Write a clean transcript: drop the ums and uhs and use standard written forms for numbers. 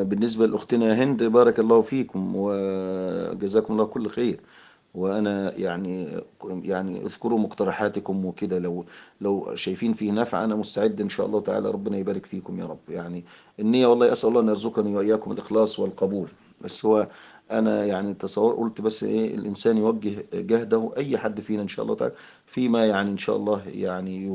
بالنسبة لأختنا هند، بارك الله فيكم وجزاكم الله كل خير. وأنا يعني اذكروا مقترحاتكم وكده، لو شايفين فيه نفع أنا مستعد إن شاء الله تعالى. ربنا يبارك فيكم يا رب. يعني النية والله أسأل الله أن يرزقني وإياكم الإخلاص والقبول. بس هو أنا يعني تصور قلت بس إيه، الإنسان يوجه جهده، أي حد فينا إن شاء الله تعالى فيما يعني إن شاء الله يعني